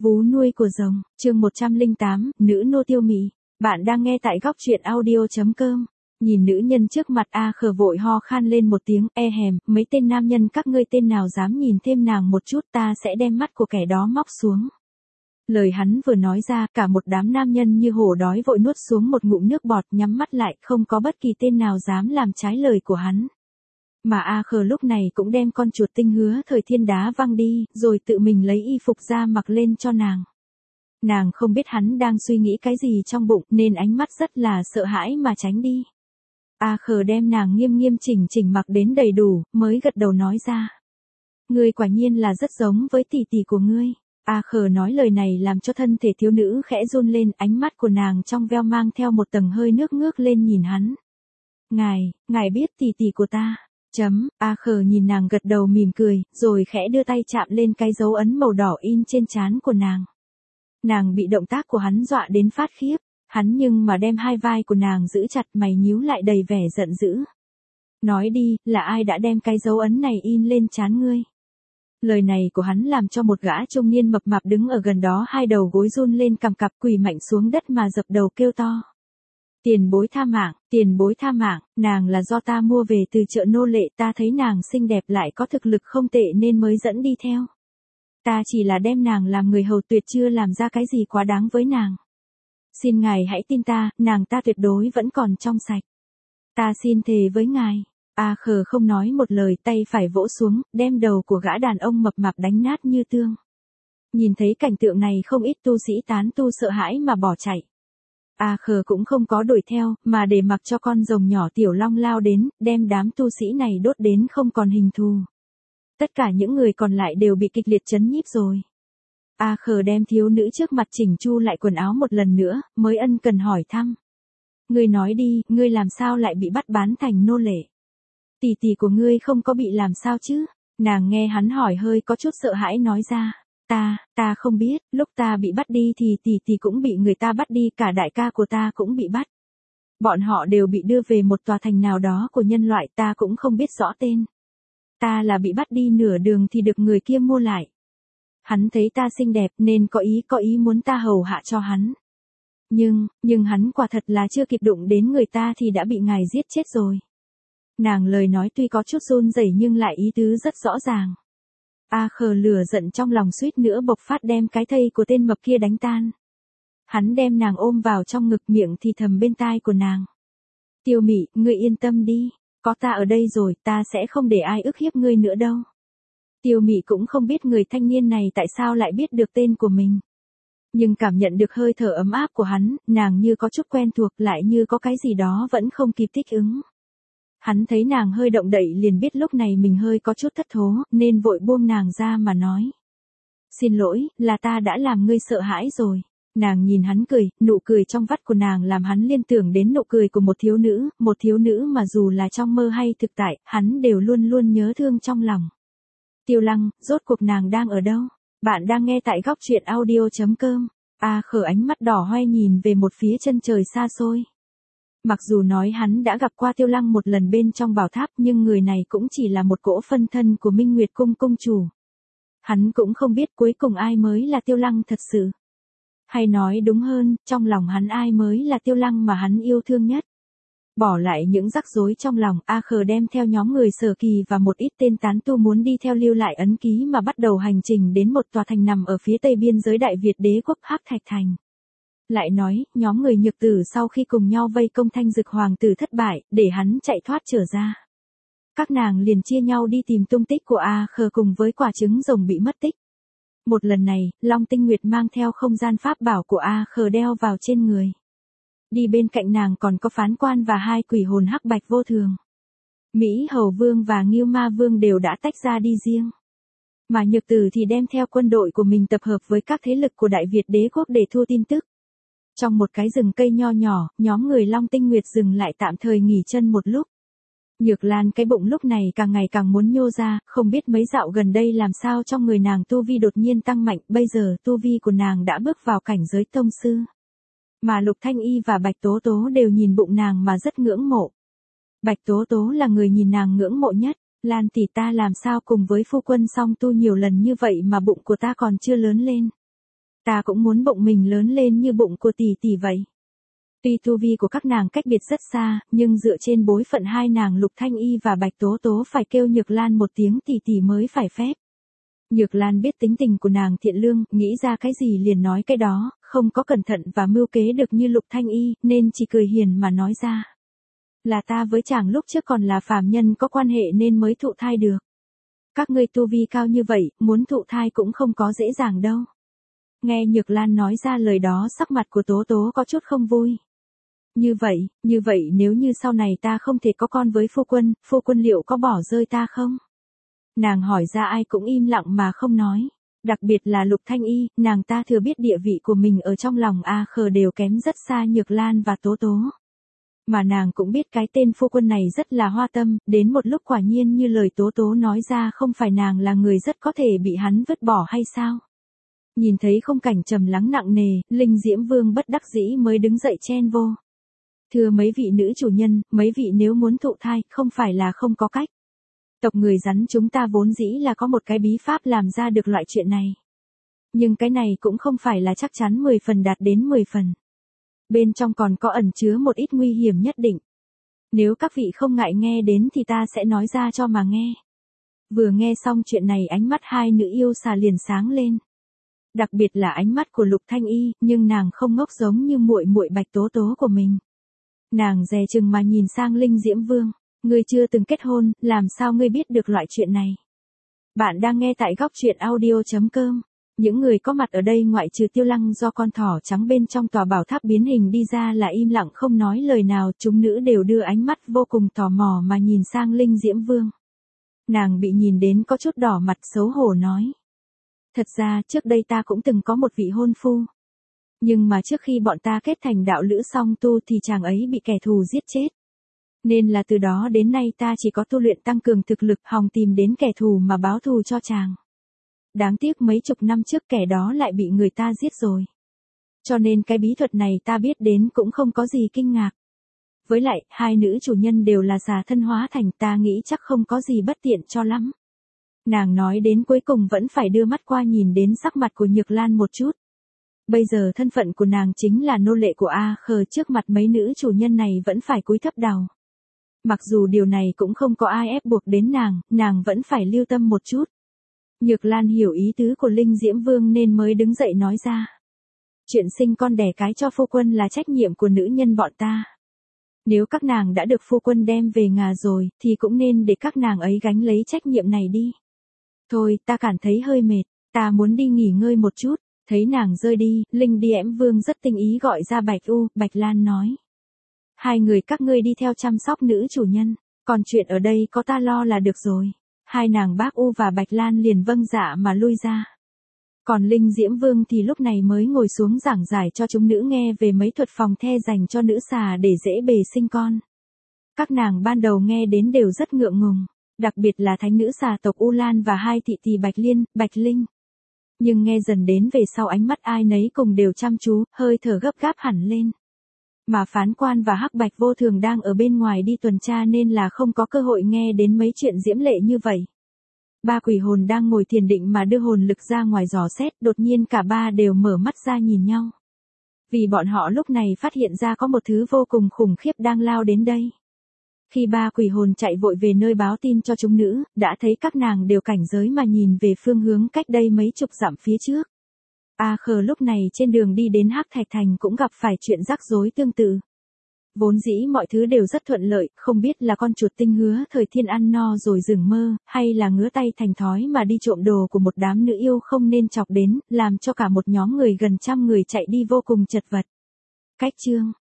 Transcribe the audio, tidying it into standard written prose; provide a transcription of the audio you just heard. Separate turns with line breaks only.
Vú nuôi của rồng, chương 108, nữ nô Tiêu Mị. Bạn đang nghe tại góc truyện audio.com. Nhìn nữ nhân trước mặt A Khờ vội ho khan lên một tiếng, mấy tên nam nhân các ngươi tên nào dám nhìn thêm nàng một chút, ta sẽ đem mắt của kẻ đó móc xuống. Lời hắn vừa nói ra, cả một đám nam nhân như hổ đói vội nuốt xuống một ngụm nước bọt, nhắm mắt lại, không có bất kỳ tên nào dám làm trái lời của hắn. Mà A Khờ lúc này cũng đem con chuột tinh hứa thời thiên đá văng đi, rồi tự mình lấy y phục ra mặc lên cho nàng. Nàng không biết hắn đang suy nghĩ cái gì trong bụng, nên ánh mắt rất là sợ hãi mà tránh đi. A Khờ đem nàng nghiêm nghiêm chỉnh chỉnh mặc đến đầy đủ, mới gật đầu nói ra. Ngươi quả nhiên là rất giống với tỷ tỷ của ngươi. A Khờ nói lời này làm cho thân thể thiếu nữ khẽ run lên, ánh mắt của nàng trong veo mang theo một tầng hơi nước ngước lên nhìn hắn. Ngài biết tỷ tỷ của ta. A Khờ nhìn nàng gật đầu mỉm cười, rồi khẽ đưa tay chạm lên cái dấu ấn màu đỏ in trên trán của nàng. Nàng bị động tác của hắn dọa đến phát khiếp, hắn nhưng mà đem hai vai của nàng giữ chặt, mày nhíu lại đầy vẻ giận dữ. Nói đi, là ai đã đem cái dấu ấn này in lên trán ngươi? Lời này của hắn làm cho một gã trung niên mập mạp đứng ở gần đó hai đầu gối run lên cằm cặp, quỳ mạnh xuống đất mà dập đầu kêu to. Tiền bối tha mạng, nàng là do ta mua về từ chợ nô lệ, ta thấy nàng xinh đẹp lại có thực lực không tệ nên mới dẫn đi theo. Ta chỉ là đem nàng làm người hầu, tuyệt chưa làm ra cái gì quá đáng với nàng. Xin ngài hãy tin ta, nàng ta tuyệt đối vẫn còn trong sạch. Ta xin thề với ngài. A Khờ không nói một lời, tay phải vỗ xuống, đem đầu của gã đàn ông mập mạp đánh nát như tương. Nhìn thấy cảnh tượng này không ít tu sĩ tán tu sợ hãi mà bỏ chạy. A Khờ cũng không có đuổi theo, mà để mặc cho con rồng nhỏ Tiểu Long lao đến, đem đám tu sĩ này đốt đến không còn hình thù. Tất cả những người còn lại đều bị kịch liệt chấn nhiếp rồi. A Khờ đem thiếu nữ trước mặt chỉnh chu lại quần áo một lần nữa, mới ân cần hỏi thăm. Ngươi nói đi, ngươi làm sao lại bị bắt bán thành nô lệ? Tỷ tỷ của ngươi không có bị làm sao chứ? Nàng nghe hắn hỏi hơi có chút sợ hãi nói ra. Ta không biết, lúc ta bị bắt đi thì tỷ tỷ cũng bị người ta bắt đi, cả đại ca của ta cũng bị bắt. Bọn họ đều bị đưa về một tòa thành nào đó của nhân loại, ta cũng không biết rõ tên. Ta là bị bắt đi nửa đường thì được người kia mua lại. Hắn thấy ta xinh đẹp nên có ý muốn ta hầu hạ cho hắn. Nhưng hắn quả thật là chưa kịp đụng đến người ta thì đã bị ngài giết chết rồi. Nàng lời nói tuy có chút run rẩy nhưng lại ý tứ rất rõ ràng. A Khờ lửa giận trong lòng suýt nữa bộc phát, đem cái thây của tên mập kia đánh tan. Hắn đem nàng ôm vào trong ngực, miệng thì thầm bên tai của nàng. Tiêu Mị, ngươi yên tâm đi, có ta ở đây rồi, ta sẽ không để ai ức hiếp ngươi nữa đâu. Tiêu Mị cũng không biết người thanh niên này tại sao lại biết được tên của mình. Nhưng cảm nhận được hơi thở ấm áp của hắn, nàng như có chút quen thuộc, lại như có cái gì đó vẫn không kịp thích ứng. Hắn thấy nàng hơi động đậy liền biết lúc này mình hơi có chút thất thố, nên vội buông nàng ra mà nói. Xin lỗi, là ta đã làm ngươi sợ hãi rồi. Nàng nhìn hắn cười, nụ cười trong vắt của nàng làm hắn liên tưởng đến nụ cười của một thiếu nữ mà dù là trong mơ hay thực tại, hắn đều luôn luôn nhớ thương trong lòng. Tiêu Lăng, rốt cuộc nàng đang ở đâu? Bạn đang nghe tại góc truyện audio.com. A Khờ ánh mắt đỏ hoe nhìn về một phía chân trời xa xôi. Mặc dù nói hắn đã gặp qua Tiêu Lăng một lần bên trong bảo tháp, nhưng người này cũng chỉ là một cỗ phân thân của Minh Nguyệt Cung cung chủ. Hắn cũng không biết cuối cùng ai mới là Tiêu Lăng thật sự. Hay nói đúng hơn, trong lòng hắn ai mới là Tiêu Lăng mà hắn yêu thương nhất. Bỏ lại những rắc rối trong lòng, A Khờ đem theo nhóm người Sở Kỳ và một ít tên tán tu muốn đi theo lưu lại ấn ký mà bắt đầu hành trình đến một tòa thành nằm ở phía tây biên giới Đại Việt đế quốc Hắc Thạch Thành. Lại nói, nhóm người Nhược Tử sau khi cùng nhau vây công Thanh Dực hoàng tử thất bại, để hắn chạy thoát trở ra. Các nàng liền chia nhau đi tìm tung tích của A Khờ cùng với quả trứng rồng bị mất tích. Một lần này, Long Tinh Nguyệt mang theo không gian pháp bảo của A Khờ đeo vào trên người. Đi bên cạnh nàng còn có Phán Quan và hai quỷ hồn hắc bạch vô thường. Mỹ Hầu Vương và Ngưu Ma Vương đều đã tách ra đi riêng. Mà Nhược Tử thì đem theo quân đội của mình tập hợp với các thế lực của Đại Việt đế quốc để thu tin tức. Trong một cái rừng cây nho nhỏ, nhóm người Long Tinh Nguyệt dừng lại tạm thời nghỉ chân một lúc. Nhược Lan cái bụng lúc này càng ngày càng muốn nhô ra, không biết mấy dạo gần đây làm sao trong người nàng tu vi đột nhiên tăng mạnh, bây giờ tu vi của nàng đã bước vào cảnh giới tông sư. Mà Lục Thanh Y và Bạch Tố Tố đều nhìn bụng nàng mà rất ngưỡng mộ. Bạch Tố Tố là người nhìn nàng ngưỡng mộ nhất. Lan tỷ, ta làm sao cùng với phu quân song tu nhiều lần như vậy mà bụng của ta còn chưa lớn lên. Ta cũng muốn bụng mình lớn lên như bụng của tỷ tỷ vậy. Tuy tu vi của các nàng cách biệt rất xa, nhưng dựa trên bối phận hai nàng Lục Thanh Y và Bạch Tố Tố phải kêu Nhược Lan một tiếng tỷ tỷ mới phải phép. Nhược Lan biết tính tình của nàng thiện lương, nghĩ ra cái gì liền nói cái đó, không có cẩn thận và mưu kế được như Lục Thanh Y, nên chỉ cười hiền mà nói ra. Là ta với chàng lúc trước còn là phàm nhân có quan hệ nên mới thụ thai được. Các ngươi tu vi cao như vậy, muốn thụ thai cũng không có dễ dàng đâu. Nghe Nhược Lan nói ra lời đó sắc mặt của Tố Tố có chút không vui. Như vậy nếu như sau này ta không thể có con với phu quân liệu có bỏ rơi ta không? Nàng hỏi ra ai cũng im lặng mà không nói. Đặc biệt là Lục Thanh Y, nàng ta thừa biết địa vị của mình ở trong lòng A Khờ đều kém rất xa Nhược Lan và Tố Tố. Mà nàng cũng biết cái tên phu quân này rất là hoa tâm, đến một lúc quả nhiên như lời Tố Tố nói ra không phải nàng là người rất có thể bị hắn vứt bỏ hay sao? Nhìn thấy khung cảnh trầm lắng nặng nề, Linh Diễm Vương bất đắc dĩ mới đứng dậy chen vô. Thưa mấy vị nữ chủ nhân, mấy vị nếu muốn thụ thai, không phải là không có cách. Tộc người rắn chúng ta vốn dĩ là có một cái bí pháp làm ra được loại chuyện này. Nhưng cái này cũng không phải là chắc chắn 10 phần đạt đến 10 phần. Bên trong còn có ẩn chứa một ít nguy hiểm nhất định. Nếu các vị không ngại nghe đến thì ta sẽ nói ra cho mà nghe. Vừa nghe xong chuyện này ánh mắt hai nữ yêu xà liền sáng lên. Đặc biệt là ánh mắt của Lục Thanh Y, nhưng nàng không ngốc giống như muội muội Bạch Tố Tố của mình. Nàng dè chừng mà nhìn sang Linh Diễm Vương, ngươi chưa từng kết hôn, làm sao ngươi biết được loại chuyện này? Bạn đang nghe tại góc truyện audio.com. Những người có mặt ở đây ngoại trừ Tiêu Lăng do con thỏ trắng bên trong tòa bảo tháp biến hình đi ra là im lặng không nói lời nào, chúng nữ đều đưa ánh mắt vô cùng tò mò mà nhìn sang Linh Diễm Vương. Nàng bị nhìn đến có chút đỏ mặt xấu hổ nói. Thật ra trước đây ta cũng từng có một vị hôn phu. Nhưng mà trước khi bọn ta kết thành đạo lữ song tu thì chàng ấy bị kẻ thù giết chết. Nên là từ đó đến nay ta chỉ có tu luyện tăng cường thực lực hòng tìm đến kẻ thù mà báo thù cho chàng. Đáng tiếc mấy chục năm trước kẻ đó lại bị người ta giết rồi. Cho nên cái bí thuật này ta biết đến cũng không có gì kinh ngạc. Với lại, hai nữ chủ nhân đều là xà thân hóa thành, ta nghĩ chắc không có gì bất tiện cho lắm. Nàng nói đến cuối cùng vẫn phải đưa mắt qua nhìn đến sắc mặt của Nhược Lan một chút. Bây giờ thân phận của nàng chính là nô lệ của A Khờ, trước mặt mấy nữ chủ nhân này vẫn phải cúi thấp đầu. Mặc dù điều này cũng không có ai ép buộc đến nàng vẫn phải lưu tâm một chút. Nhược Lan hiểu ý tứ của Linh Diễm Vương nên mới đứng dậy nói ra. Chuyện sinh con đẻ cái cho phu quân là trách nhiệm của nữ nhân bọn ta. Nếu các nàng đã được phu quân đem về nhà rồi, thì cũng nên để các nàng ấy gánh lấy trách nhiệm này đi. Thôi, ta cảm thấy hơi mệt, ta muốn đi nghỉ ngơi một chút. Thấy nàng rơi đi, Linh Diễm Vương rất tinh ý gọi ra Bạch Lan nói. Hai người các ngươi đi theo chăm sóc nữ chủ nhân, còn chuyện ở đây có ta lo là được rồi. Hai nàng Bác U và Bạch Lan liền vâng dạ mà lui ra. Còn Linh Diễm Vương thì lúc này mới ngồi xuống giảng giải cho chúng nữ nghe về mấy thuật phòng the dành cho nữ xà để dễ bề sinh con. Các nàng ban đầu nghe đến đều rất ngượng ngùng, đặc biệt là thánh nữ xà tộc U Lan và hai thị tỳ Bạch Liên, Bạch Linh. Nhưng nghe dần đến về sau ánh mắt ai nấy cùng đều chăm chú, hơi thở gấp gáp hẳn lên. Mà phán quan và Hắc Bạch Vô Thường đang ở bên ngoài đi tuần tra nên là không có cơ hội nghe đến mấy chuyện diễm lệ như vậy. Ba quỷ hồn đang ngồi thiền định mà đưa hồn lực ra ngoài dò xét, đột nhiên cả ba đều mở mắt ra nhìn nhau. Vì bọn họ lúc này phát hiện ra có một thứ vô cùng khủng khiếp đang lao đến đây. Khi ba quỷ hồn chạy vội về nơi báo tin cho chúng nữ, đã thấy các nàng đều cảnh giới mà nhìn về phương hướng cách đây mấy chục dặm phía trước. A Khờ lúc này trên đường đi đến Hắc Thạch Thành cũng gặp phải chuyện rắc rối tương tự. Vốn dĩ mọi thứ đều rất thuận lợi, không biết là con chuột tinh hứa thời thiên ăn no rồi dừng mơ, hay là ngứa tay thành thói mà đi trộm đồ của một đám nữ yêu không nên chọc đến, làm cho cả một nhóm người gần trăm người chạy đi vô cùng chật vật. Cách chương